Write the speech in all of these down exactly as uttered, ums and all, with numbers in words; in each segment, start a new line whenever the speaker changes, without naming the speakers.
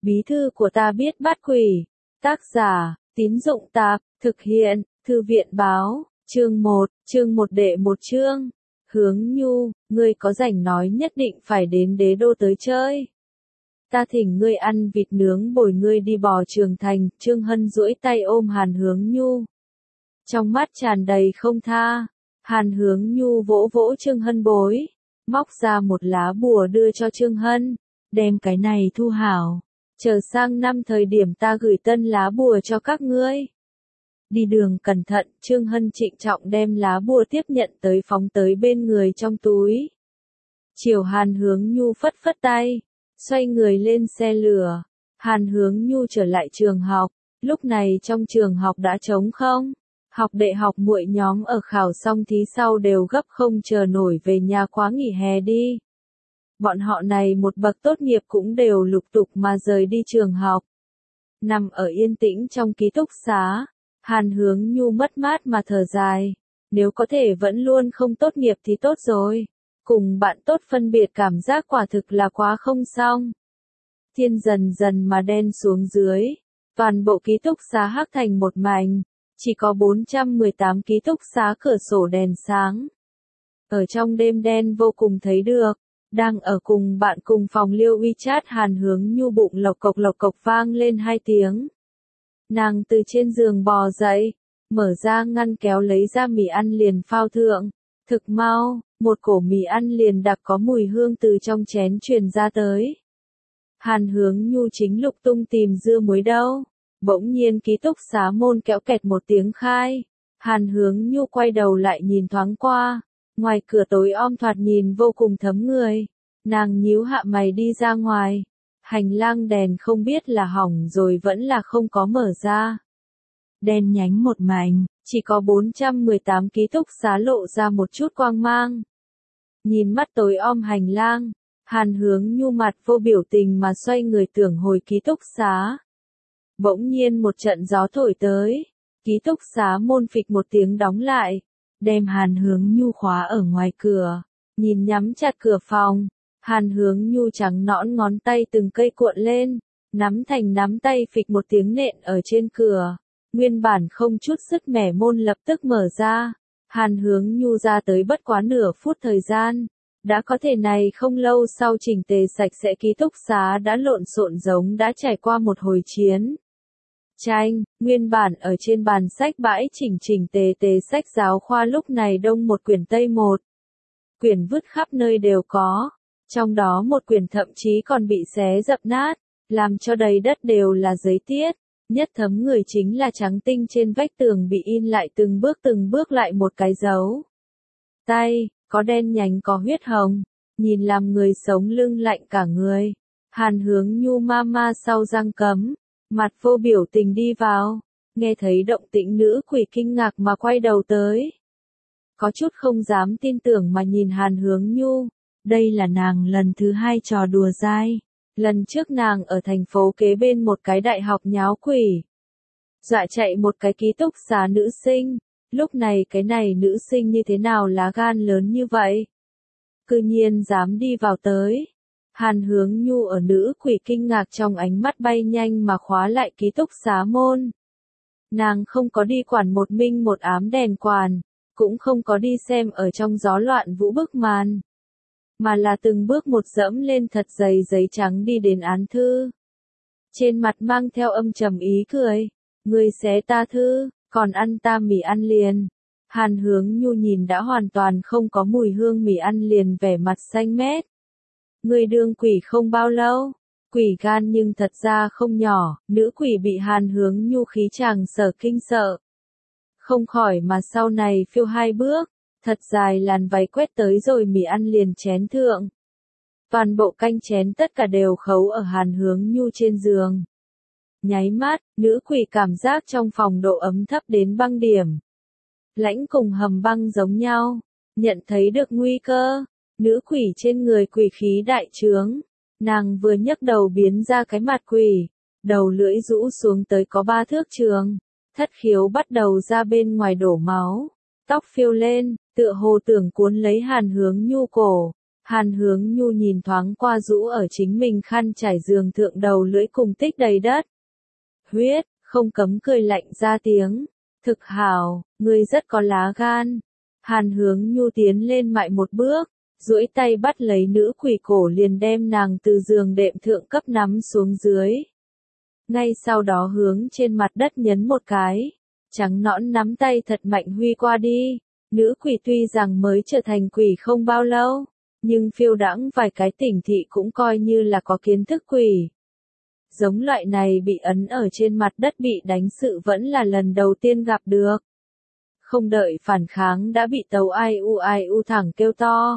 Bí thư của ta biết bắt quỷ. Tác giả, Tín Dụng Tạp, thực hiện, Thư viện Báo, chương một, chương một đệ một chương. Hướng Nhu, ngươi có rảnh nói nhất định phải đến đế đô tới chơi. Ta thỉnh ngươi ăn vịt nướng bồi ngươi đi bò Trường Thành. Trương Hân duỗi tay ôm Hàn Hướng Nhu. Trong mắt tràn đầy không tha. Hàn Hướng Nhu vỗ vỗ Trương Hân bối, móc ra một lá bùa đưa cho Trương Hân, đem cái này thu hảo, chờ sang năm thời điểm ta gửi tân lá bùa cho các ngươi. Đi đường cẩn thận, Trương Hân trịnh trọng đem lá bùa tiếp nhận tới phóng tới bên người trong túi. Chiều Hàn Hướng Nhu phất phất tay, xoay người lên xe lửa. Hàn Hướng Nhu trở lại trường học, lúc này trong trường học đã trống không. Học đệ học muội nhóm ở khảo xong thí sau đều gấp không chờ nổi về nhà quá nghỉ hè đi. Bọn họ này một bậc tốt nghiệp cũng đều lục tục mà rời đi trường học. Nằm ở yên tĩnh trong ký túc xá, Hàn Hướng Nhu mất mát mà thở dài. Nếu có thể vẫn luôn không tốt nghiệp thì tốt rồi. Cùng bạn tốt phân biệt cảm giác quả thực là quá không xong. Thiên dần dần mà đen xuống dưới. Toàn bộ ký túc xá hắc thành một mảnh. Chỉ có bốn trăm mười tám ký túc xá cửa sổ đèn sáng. Ở trong đêm đen vô cùng thấy được, đang ở cùng bạn cùng phòng liêu WeChat Hàn Hướng Nhu bụng lộc cộc lộc cộc vang lên hai tiếng. Nàng từ trên giường bò dậy, mở ra ngăn kéo lấy ra mì ăn liền phao thượng. Thực mau, một cổ mì ăn liền đặc có mùi hương từ trong chén truyền ra tới. Hàn Hướng Nhu chính lục tung tìm dưa muối đâu. Bỗng nhiên ký túc xá môn kéo kẹt một tiếng khai. Hàn Hướng Nhu quay đầu lại nhìn thoáng qua. Ngoài cửa tối om thoạt nhìn vô cùng thấm người. Nàng nhíu hạ mày đi ra ngoài. Hành lang đèn không biết là hỏng rồi vẫn là không có mở ra. Đen nhánh một mảnh, chỉ có bốn trăm mười tám ký túc xá lộ ra một chút quang mang. Nhìn mắt tối om hành lang, Hàn Hướng Nhu mặt vô biểu tình mà xoay người tưởng hồi ký túc xá. Bỗng nhiên một trận gió thổi tới, ký túc xá môn phịch một tiếng đóng lại, đem Hàn Hướng Nhu khóa ở ngoài cửa, nhìn nhắm chặt cửa phòng, Hàn Hướng Nhu trắng nõn ngón tay từng cây cuộn lên, nắm thành nắm tay phịch một tiếng nện ở trên cửa, nguyên bản không chút sức mẻ môn lập tức mở ra, Hàn Hướng Nhu ra tới bất quá nửa phút thời gian. Đã có thể này không lâu sau chỉnh tề sạch sẽ ký túc xá đã lộn xộn giống đã trải qua một hồi chiến. Tranh, nguyên bản ở trên bàn sách bãi chỉnh chỉnh tề tề sách giáo khoa lúc này đông một quyển tây một. Quyển vứt khắp nơi đều có, trong đó một quyển thậm chí còn bị xé dập nát, làm cho đầy đất đều là giấy tiết. Nhất thấm người chính là trắng tinh trên vách tường bị in lại từng bước từng bước lại một cái dấu. Tay, có đen nhánh có huyết hồng, nhìn làm người sống lưng lạnh cả người. Hàn Hướng Nhu ma ma sau răng cấm, mặt vô biểu tình đi vào, nghe thấy động tĩnh nữ quỷ kinh ngạc mà quay đầu tới. Có chút không dám tin tưởng mà nhìn Hàn Hướng Nhu, đây là nàng lần thứ hai trò đùa dai. Lần trước nàng ở thành phố kế bên một cái đại học nháo quỷ. Dọa chạy một cái ký túc xá nữ sinh. Lúc này cái này nữ sinh như thế nào lá gan lớn như vậy? Cư nhiên dám đi vào tới. Hàn Hướng Nhu ở nữ quỷ kinh ngạc trong ánh mắt bay nhanh mà khóa lại ký túc xá môn. Nàng không có đi quản một minh một ám đèn quản, cũng không có đi xem ở trong gió loạn vũ bức màn. Mà là từng bước một dẫm lên thật dày giấy trắng đi đến án thư. Trên mặt mang theo âm trầm ý cười. Ngươi xé ta thư, còn ăn ta mì ăn liền. Hàn Hướng Nhu nhìn đã hoàn toàn không có mùi hương mì ăn liền vẻ mặt xanh mét. Ngươi đương quỷ không bao lâu, quỷ gan nhưng thật ra không nhỏ, nữ quỷ bị Hàn Hướng Nhu khí chàng sở kinh sợ. Không khỏi mà sau này phiêu hai bước, thật dài làn váy quét tới rồi mì ăn liền chén thượng. Toàn bộ canh chén tất cả đều khấu ở Hàn Hướng Nhu trên giường. Nháy mắt, nữ quỷ cảm giác trong phòng độ ấm thấp đến băng điểm. Lãnh cùng hầm băng giống nhau, nhận thấy được nguy cơ, nữ quỷ trên người quỷ khí đại trướng, nàng vừa nhấc đầu biến ra cái mặt quỷ, đầu lưỡi rũ xuống tới có ba thước trường, thất khiếu bắt đầu ra bên ngoài đổ máu, tóc phiêu lên, tựa hồ tưởng cuốn lấy Hàn Hướng Nhu cổ, Hàn Hướng Nhu nhìn thoáng qua rũ ở chính mình khăn trải giường thượng đầu lưỡi cùng tích đầy đất. Huyết, không cấm cười lạnh ra tiếng. Thực hảo, ngươi rất có lá gan. Hàn Hướng Nhu tiến lên mại một bước, duỗi tay bắt lấy nữ quỷ cổ liền đem nàng từ giường đệm thượng cấp nắm xuống dưới. Ngay sau đó hướng trên mặt đất nhấn một cái, trắng nõn nắm tay thật mạnh huy qua đi. Nữ quỷ tuy rằng mới trở thành quỷ không bao lâu, nhưng phiêu đãng vài cái tỉnh thị cũng coi như là có kiến thức quỷ. Giống loại này bị ấn ở trên mặt đất bị đánh sự vẫn là lần đầu tiên gặp được. Không đợi phản kháng đã bị tấu ai u ai u thẳng kêu to.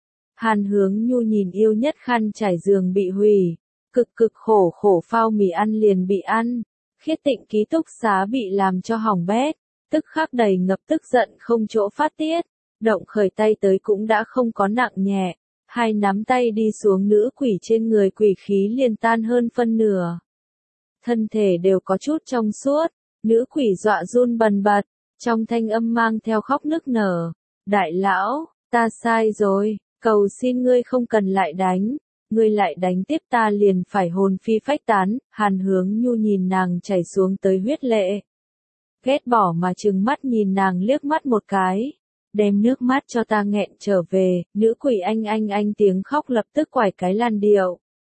Hàn Hướng Nhu nhìn yêu nhất khăn trải giường bị hủy, cực cực khổ khổ phao mì ăn liền bị ăn, khiết tịnh ký túc xá bị làm cho hỏng bét, tức khắc đầy ngập tức giận không chỗ phát tiết, động khởi tay tới cũng đã không có nặng nhẹ, hai nắm tay đi xuống nữ quỷ trên người quỷ khí liền tan hơn phân nửa. Thân thể đều có chút trong suốt, nữ quỷ dọa run bần bật, trong thanh âm mang theo khóc nức nở. Đại lão, ta sai rồi, cầu xin ngươi không cần lại đánh, ngươi lại đánh tiếp ta liền phải hồn phi phách tán. Hàn Hướng Nhu nhìn nàng chảy xuống tới huyết lệ. Ghét bỏ mà trừng mắt nhìn nàng liếc mắt một cái. Đem nước mắt cho ta nghẹn trở về, nữ quỷ anh anh anh tiếng khóc lập tức quải cái làn điệu.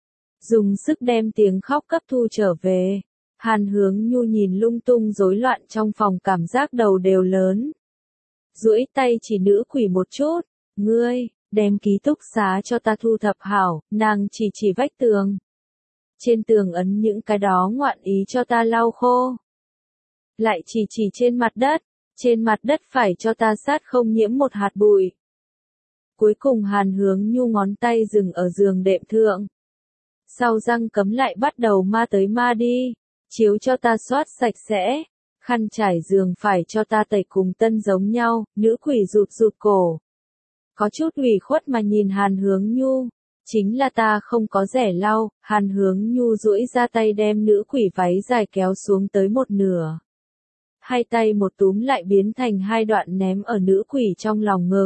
Dùng sức đem tiếng khóc cấp thu trở về. Hàn Hướng Nhu nhìn lung tung rối loạn trong phòng cảm giác đầu đều lớn. Duỗi tay chỉ nữ quỷ một chút, ngươi, đem ký túc xá cho ta thu thập hảo, nàng chỉ chỉ vách tường. Trên tường ấn những cái đó ngoạn ý cho ta lau khô. Lại chỉ chỉ trên mặt đất, trên mặt đất phải cho ta sát không nhiễm một hạt bụi. Cuối cùng Hàn Hướng Nhu ngón tay dừng ở giường đệm thượng. Sau răng cấm lại bắt đầu ma tới ma đi, chiếu cho ta xoát sạch sẽ, khăn trải giường phải cho ta tẩy cùng tân giống nhau, nữ quỷ rụt rụt cổ. Có chút ủy khuất mà nhìn Hàn Hướng Nhu, chính là ta không có rẻ lau. Hàn Hướng Nhu duỗi ra tay đem nữ quỷ váy dài kéo xuống tới một nửa. Hai tay một túm lại biến thành hai đoạn ném ở nữ quỷ trong lòng ngực.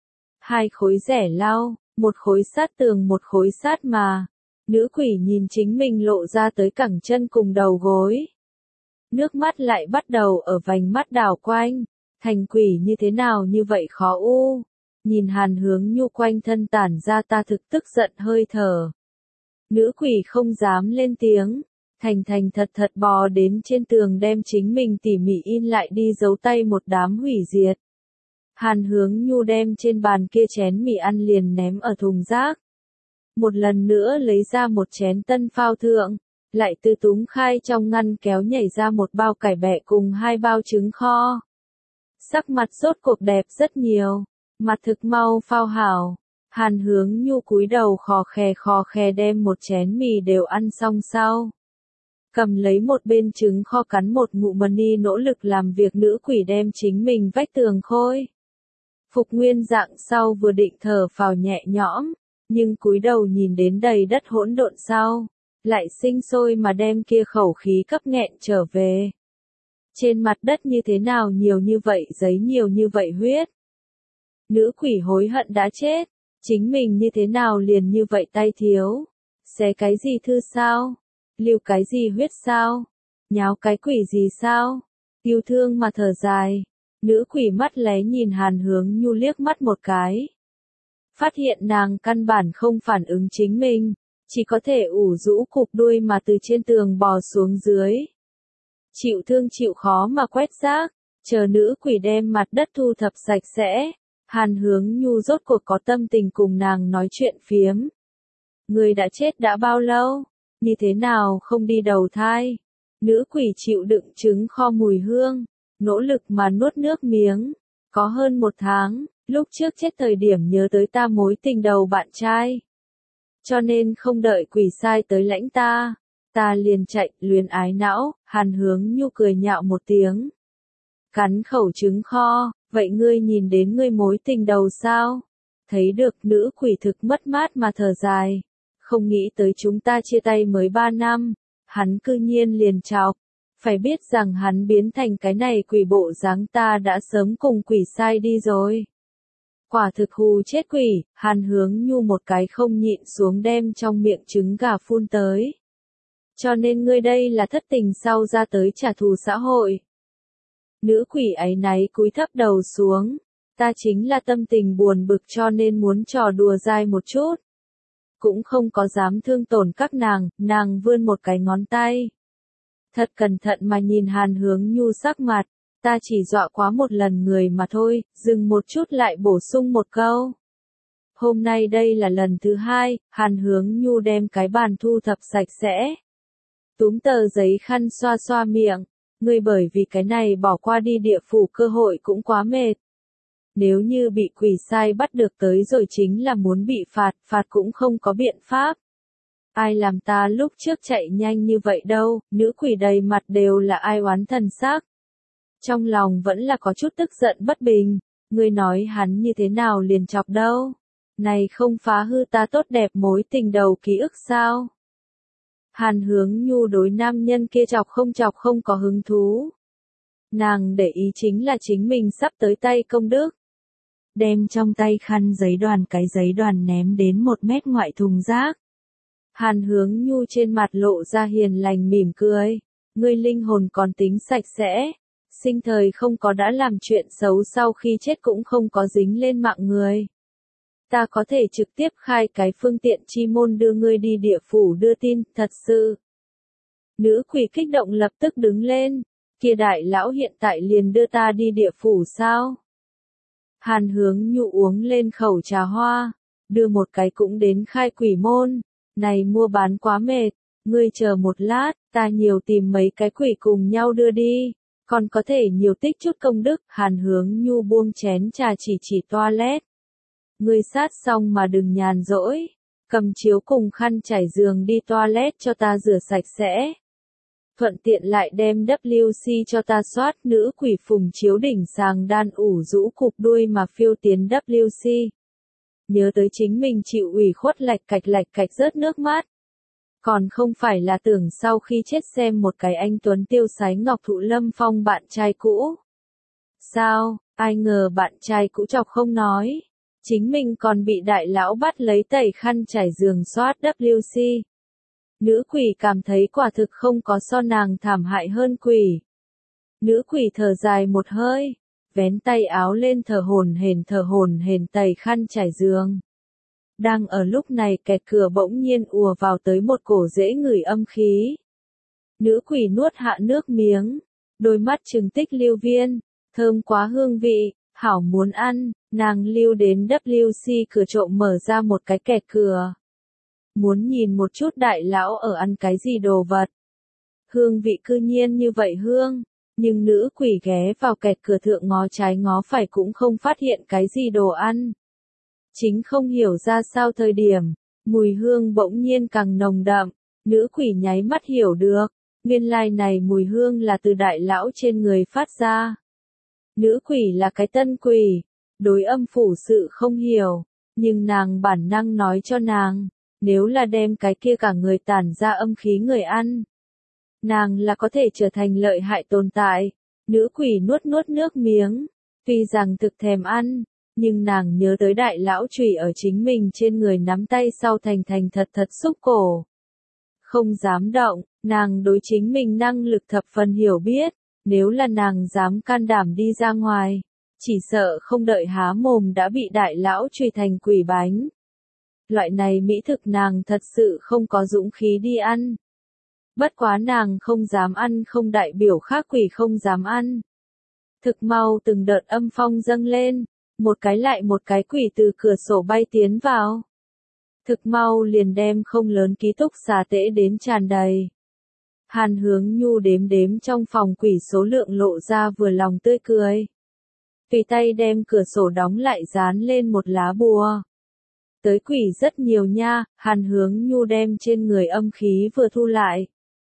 Hai khối rẻ lau, một khối sát tường một khối sát mà. Nữ quỷ nhìn chính mình lộ ra tới cẳng chân cùng đầu gối. Nước mắt lại bắt đầu ở vành mắt đảo quanh. Thành quỷ như thế nào như vậy khó u. Nhìn Hàn Hướng Nhu quanh thân tản ra ta thực tức giận hơi thở. Nữ quỷ không dám lên tiếng. Thành thành thật thật bò đến trên tường đem chính mình tỉ mỉ in lại đi giấu tay một đám hủy diệt. Hàn Hướng Nhu đem trên bàn kia chén mì ăn liền ném ở thùng rác. Một lần nữa lấy ra một chén tân phao thượng, lại từ túm khai trong ngăn kéo nhảy ra một bao cải bẹ cùng hai bao trứng kho. Sắc mặt rốt cuộc đẹp rất nhiều, mặt thực mau phao hảo. Hàn Hướng Nhu cúi đầu khò khè khò khè đem một chén mì đều ăn xong sau. Cầm lấy một bên trứng kho cắn một ngụm mani nỗ lực làm việc nữ quỷ đem chính mình vách tường khôi. Phục nguyên dạng sau vừa định thở phào nhẹ nhõm, nhưng cúi đầu nhìn đến đầy đất hỗn độn sau, lại sinh sôi mà đem kia khẩu khí cấp nghẹn trở về. Trên mặt đất như thế nào nhiều như vậy giấy nhiều như vậy huyết. Nữ quỷ hối hận đã chết, chính mình như thế nào liền như vậy tay thiếu. Xé cái gì thư sao? Lưu cái gì huyết sao? Nháo cái quỷ gì sao? Yêu thương mà thở dài. Nữ quỷ mắt lé nhìn Hàn Hướng Nhu liếc mắt một cái. Phát hiện nàng căn bản không phản ứng chính mình, chỉ có thể ủ rũ cụp đuôi mà từ trên tường bò xuống dưới. Chịu thương chịu khó mà quét rác, chờ nữ quỷ đem mặt đất thu thập sạch sẽ. Hàn Hướng Nhu rốt cuộc có tâm tình cùng nàng nói chuyện phiếm. Người đã chết đã bao lâu? Như thế nào không đi đầu thai? Nữ quỷ chịu đựng trứng kho mùi hương, nỗ lực mà nuốt nước miếng. Có hơn một tháng, lúc trước chết thời điểm nhớ tới ta mối tình đầu bạn trai. Cho nên không đợi quỷ sai tới lãnh ta, ta liền chạy, luyến ái não. Hàn Hướng Nhu cười nhạo một tiếng. Cắn khẩu trứng kho, vậy ngươi nhìn đến ngươi mối tình đầu sao? Thấy được nữ quỷ thực mất mát mà thở dài. Không nghĩ tới chúng ta chia tay mới ba năm, hắn cư nhiên liền chọc. Phải biết rằng hắn biến thành cái này quỷ bộ dáng ta đã sớm cùng quỷ sai đi rồi. Quả thực hù chết quỷ, Hàn Hướng Nhu một cái không nhịn xuống đem trong miệng trứng gà phun tới. Cho nên ngươi đây là thất tình sau ra tới trả thù xã hội. Nữ quỷ áy náy cúi thấp đầu xuống. Ta chính là tâm tình buồn bực cho nên muốn trò đùa dai một chút. Cũng không có dám thương tổn các nàng, nàng vươn một cái ngón tay. Thật cẩn thận mà nhìn Hàn Hướng Nhu sắc mặt, ta chỉ dọa quá một lần người mà thôi, dừng một chút lại bổ sung một câu. Hôm nay đây là lần thứ hai, Hàn Hướng Nhu đem cái bàn thu thập sạch sẽ. Túm tờ giấy khăn xoa xoa miệng, ngươi bởi vì cái này bỏ qua đi địa phủ cơ hội cũng quá mệt. Nếu như bị quỷ sai bắt được tới rồi chính là muốn bị phạt, phạt cũng không có biện pháp. Ai làm ta lúc trước chạy nhanh như vậy đâu, nữ quỷ đầy mặt đều là ai oán thần sắc. Trong lòng vẫn là có chút tức giận bất bình, ngươi nói hắn như thế nào liền chọc đâu. Này không phá hư ta tốt đẹp mối tình đầu ký ức sao? Hàn Hướng Nhu đối nam nhân kia chọc không chọc không có hứng thú. Nàng để ý chính là chính mình sắp tới tay công đức. Đem trong tay khăn giấy đoàn cái giấy đoàn ném đến một mét ngoại thùng rác. Hàn Hướng Nhu trên mặt lộ ra hiền lành mỉm cười. Ngươi linh hồn còn tính sạch sẽ. Sinh thời không có đã làm chuyện xấu sau khi chết cũng không có dính lên mạng người. Ta có thể trực tiếp khai cái phương tiện chi môn đưa ngươi đi địa phủ đưa tin, thật sự. Nữ quỷ kích động lập tức đứng lên. Kia đại lão hiện tại liền đưa ta đi địa phủ sao? Hàn Hướng Nhu uống lên khẩu trà hoa, đưa một cái cũng đến khai quỷ môn, này mua bán quá mệt, ngươi chờ một lát, ta nhiều tìm mấy cái quỷ cùng nhau đưa đi, còn có thể nhiều tích chút công đức. Hàn Hướng Nhu buông chén trà chỉ chỉ toilet. Ngươi sát xong mà đừng nhàn rỗi, cầm chiếu cùng khăn trải giường đi toilet cho ta rửa sạch sẽ. Thuận tiện lại đem W C cho ta soát. Nữ quỷ phùng chiếu đỉnh sàng đan ủ rũ cục đuôi mà phiêu tiến W C. Nhớ tới chính mình chịu ủy khuất lạch cạch lạch cạch rớt nước mắt. Còn không phải là tưởng sau khi chết xem một cái anh tuấn tiêu sái Ngọc Thụ Lâm Phong bạn trai cũ. Sao, ai ngờ bạn trai cũ chọc không nói. Chính mình còn bị đại lão bắt lấy tẩy khăn trải giường soát W C. Nữ quỷ cảm thấy quả thực không có so nàng thảm hại hơn quỷ. Nữ quỷ thở dài một hơi, vén tay áo lên thở hổn hển thở hổn hển tẩy khăn trải giường. Đang ở lúc này kẹt cửa bỗng nhiên ùa vào tới một cổ dễ ngửi âm khí. Nữ quỷ nuốt hạ nước miếng, đôi mắt trừng tích lưu viên, thơm quá hương vị, hảo muốn ăn, nàng lưu đến W C cửa trộm mở ra một cái kẹt cửa. Muốn nhìn một chút đại lão ở ăn cái gì đồ vật. Hương vị cư nhiên như vậy hương, nhưng nữ quỷ ghé vào kẹt cửa thượng ngó trái ngó phải cũng không phát hiện cái gì đồ ăn. Chính không hiểu ra sao thời điểm, mùi hương bỗng nhiên càng nồng đậm, nữ quỷ nháy mắt hiểu được, nguyên lai này mùi hương là từ đại lão trên người phát ra. Nữ quỷ là cái tân quỷ, đối âm phủ sự không hiểu, nhưng nàng bản năng nói cho nàng. Nếu là đem cái kia cả người tản ra âm khí người ăn, nàng là có thể trở thành lợi hại tồn tại. Nữ quỷ nuốt nuốt nước miếng, tuy rằng thực thèm ăn, nhưng nàng nhớ tới đại lão chùy ở chính mình trên người nắm tay sau thành thành thật thật xúc cổ. Không dám động, nàng đối chính mình năng lực thập phần hiểu biết, nếu là nàng dám can đảm đi ra ngoài, chỉ sợ không đợi há mồm đã bị đại lão chùy thành quỷ bánh. Loại này mỹ thực nàng thật sự không có dũng khí đi ăn. Bất quá nàng không dám ăn không đại biểu khác quỷ không dám ăn. Thực mau từng đợt âm phong dâng lên, một cái lại một cái quỷ từ cửa sổ bay tiến vào. Thực mau liền đem không lớn ký túc xá tễ đến tràn đầy. Hàn Hướng Nhu đếm đếm trong phòng quỷ số lượng lộ ra vừa lòng tươi cười. Tùy tay đem cửa sổ đóng lại dán lên một lá bùa. Tới quỷ rất nhiều nha, Hàn Hướng Nhu đem trên người âm khí vừa thu lại.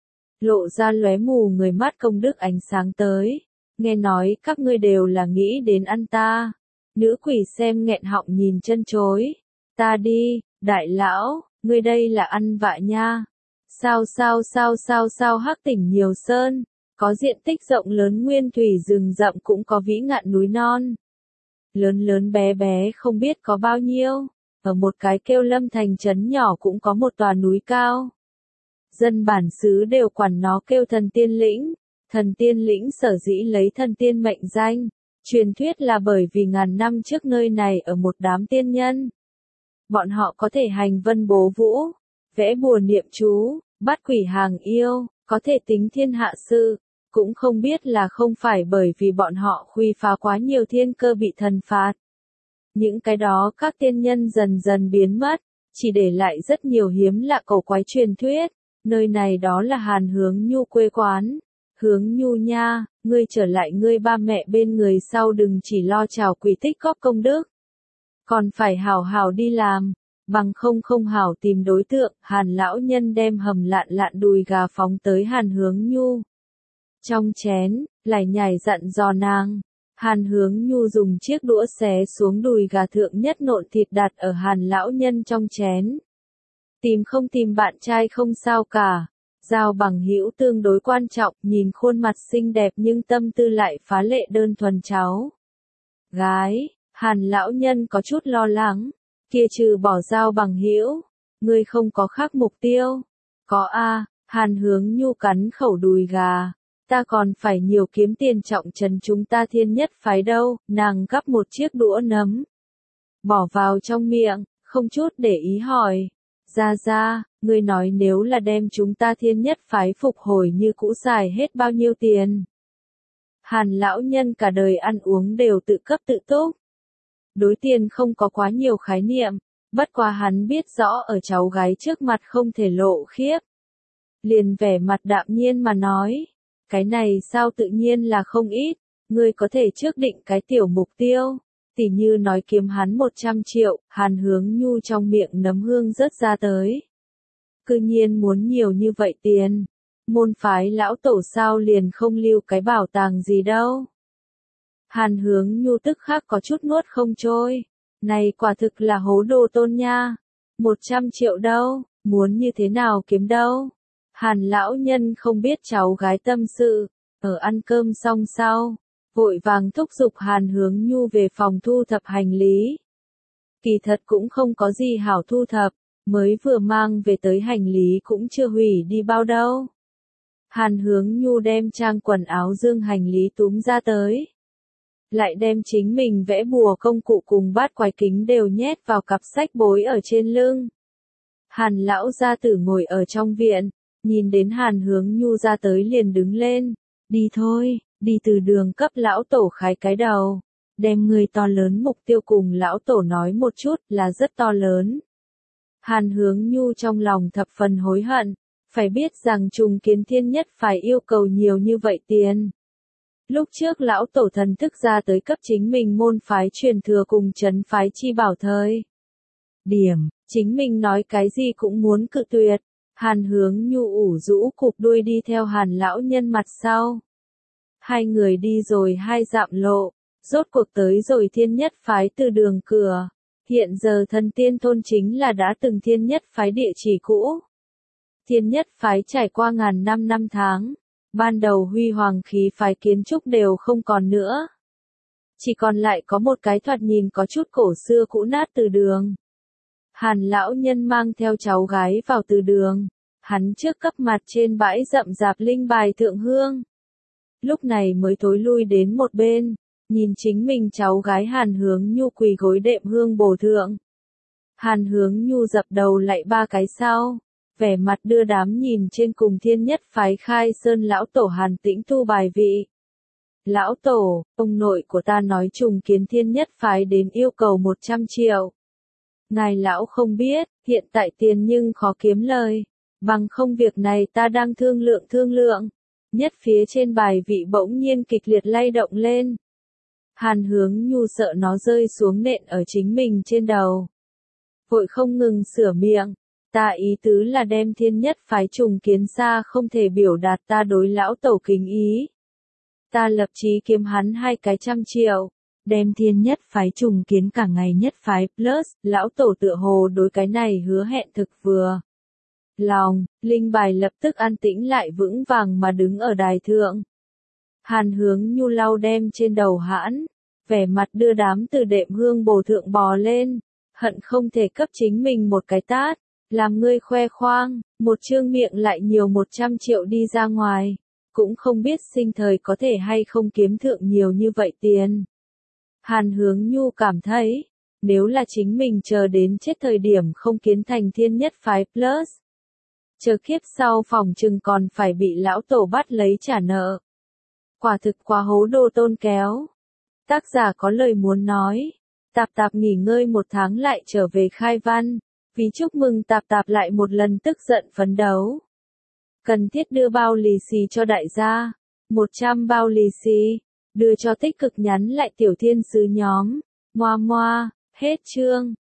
Lộ ra lóe mù người mắt công đức ánh sáng tới. Nghe nói các ngươi đều là nghĩ đến ăn ta. Nữ quỷ xem nghẹn họng nhìn chân chối. Ta đi, đại lão, ngươi đây là ăn vạ nha. Sao sao sao sao sao Hắc Tỉnh nhiều sơn, có diện tích rộng lớn nguyên thủy rừng rậm cũng có vĩ ngạn núi non. lớn lớn bé bé không biết có bao nhiêu, ở một cái kêu Lâm Thành trấn nhỏ cũng có một tòa núi cao. Dân bản xứ đều quản nó kêu thần tiên lĩnh, thần tiên lĩnh sở dĩ lấy thần tiên mệnh danh, truyền thuyết là bởi vì ngàn năm trước nơi này ở một đám tiên nhân. Bọn họ có thể hành vân bố vũ, vẽ bùa niệm chú, bắt quỷ hàng yêu, có thể tính thiên hạ sự, cũng không biết là không phải bởi vì bọn họ khuy phá quá nhiều thiên cơ bị thần phạt. Những cái đó các tiên nhân dần dần biến mất, chỉ để lại rất nhiều hiếm lạ cổ quái truyền thuyết, nơi này đó là Hàn Hướng Nhu quê quán. Hướng Nhu nha, ngươi trở lại ngươi ba mẹ bên người sau đừng chỉ lo chào quỷ tích góp công đức. Còn phải hảo hảo đi làm, bằng không không hảo tìm đối tượng. Hàn lão nhân đem hầm lạn lạn đùi gà phóng tới Hàn Hướng Nhu. Trong chén, lải nhải dặn dò nàng. Hàn Hướng Nhu dùng chiếc đũa xé xuống đùi gà thượng nhất nộn thịt đặt ở Hàn lão nhân trong chén. Tìm không tìm bạn trai không sao cả. Giao bằng hữu tương đối quan trọng, nhìn khuôn mặt xinh đẹp nhưng tâm tư lại phá lệ đơn thuần cháu. Gái, Hàn lão nhân có chút lo lắng, kia trừ bỏ giao bằng hữu, ngươi không có khác mục tiêu. Có a, Hàn Hướng Nhu cắn khẩu đùi gà, ta còn phải nhiều kiếm tiền trọng trấn chúng ta thiên nhất phái đâu. Nàng gắp một chiếc đũa nấm, bỏ vào trong miệng, không chút để ý hỏi. Ra ra, ngươi nói nếu là đem chúng ta thiên nhất phái phục hồi như cũ xài hết bao nhiêu tiền? Hàn lão nhân cả đời ăn uống đều tự cấp tự túc. Đối tiền không có quá nhiều khái niệm, bất quá hắn biết rõ ở cháu gái trước mặt không thể lộ khiếp. Liền vẻ mặt đạm nhiên mà nói, cái này sao tự nhiên là không ít, ngươi có thể trước định cái tiểu mục tiêu. Tỉ như nói kiếm hắn một trăm triệu, Hàn Hướng Nhu trong miệng nấm hương rớt ra tới. Cư nhiên muốn nhiều như vậy tiền. Môn phái lão tổ sao liền không lưu cái bảo tàng gì đâu. Hàn Hướng Nhu tức khắc có chút nuốt không trôi. Này quả thực là hố đồ tôn nha. Một trăm triệu đâu, muốn như thế nào kiếm đâu. Hàn lão nhân không biết cháu gái tâm sự, ở ăn cơm xong sau. Vội vàng thúc giục Hàn Hướng Nhu về phòng thu thập hành lý. Kỳ thật cũng không có gì hảo thu thập, mới vừa mang về tới hành lý cũng chưa hủy đi bao đâu. Hàn Hướng Nhu đem trang quần áo dương hành lý túm ra tới. Lại đem chính mình vẽ bùa công cụ cùng bát quái kính đều nhét vào cặp sách bối ở trên lưng. Hàn lão gia tử ngồi ở trong viện, nhìn đến Hàn Hướng Nhu ra tới liền đứng lên. Đi thôi. Đi từ đường cấp lão tổ khái cái đầu, đem người to lớn mục tiêu cùng lão tổ nói một chút là rất to lớn. Hàn Hướng Nhu trong lòng thập phần hối hận, phải biết rằng trùng kiến thiên nhất phải yêu cầu nhiều như vậy tiền. Lúc trước lão tổ thần thức ra tới cấp chính mình môn phái truyền thừa cùng trấn phái chi bảo thời. Điểm, chính mình nói cái gì cũng muốn cự tuyệt. Hàn Hướng Nhu ủ rũ cụp đuôi đi theo Hàn lão nhân mặt sau. Hai người đi rồi hai dặm lộ, rốt cuộc tới rồi thiên nhất phái từ đường cửa. Hiện giờ thần tiên thôn chính là đã từng thiên nhất phái địa chỉ cũ. Thiên nhất phái trải qua ngàn năm năm tháng, ban đầu huy hoàng khí phái kiến trúc đều không còn nữa. Chỉ còn lại có một cái thoạt nhìn có chút cổ xưa cũ nát từ đường. Hàn lão nhân mang theo cháu gái vào từ đường, hắn trước cấp mặt trên bãi rậm rạp linh bài thượng hương. Lúc này mới thối lui đến một bên, nhìn chính mình cháu gái Hàn Hướng Nhu quỳ gối đệm hương bổ thượng. Hàn Hướng Nhu dập đầu lạy ba cái sau, vẻ mặt đưa đám nhìn trên cùng thiên nhất phái khai sơn lão tổ Hàn Tĩnh thu bài vị. Lão tổ, ông nội của ta nói trùng kiến thiên nhất phái đến yêu cầu một trăm triệu. Ngài lão không biết, hiện tại tiền nhưng khó kiếm lời, bằng không việc này ta đang thương lượng thương lượng. Nhất phía trên bài vị bỗng nhiên kịch liệt lay động lên. Hàn Hướng Nhu sợ nó rơi xuống nện ở chính mình trên đầu. Vội không ngừng sửa miệng. Ta ý tứ là đem thiên nhất phái trùng kiến xa không thể biểu đạt ta đối lão tổ kính ý. Ta lập chí kiếm hắn hai cái trăm triệu. Đem thiên nhất phái trùng kiến cả ngày nhất phái plus, lão tổ tựa hồ đối cái này hứa hẹn thực vừa. Lòng, linh bài lập tức an tĩnh lại vững vàng mà đứng ở đài thượng. Hàn Hướng Nhu lau đem trên đầu hãn, vẻ mặt đưa đám từ đệm hương bồ thượng bò lên, hận không thể cấp chính mình một cái tát, làm ngươi khoe khoang, một trương miệng lại nhiều một trăm triệu đi ra ngoài, cũng không biết sinh thời có thể hay không kiếm thượng nhiều như vậy tiền. Hàn Hướng Nhu cảm thấy, nếu là chính mình chờ đến chết thời điểm không kiến thành thiên nhất phái plus. Chờ kiếp sau phòng chừng còn phải bị lão tổ bắt lấy trả nợ. Quả thực quá hố đồ tôn kéo. Tác giả có lời muốn nói. Tạp tạp nghỉ ngơi một tháng lại trở về khai văn. Vì chúc mừng tạp tạp lại một lần tức giận phấn đấu. Cần thiết đưa bao lì xì cho đại gia. một trăm bao lì xì. Đưa cho tích cực nhắn lại tiểu thiên sứ nhóm. Moa moa, hết chương.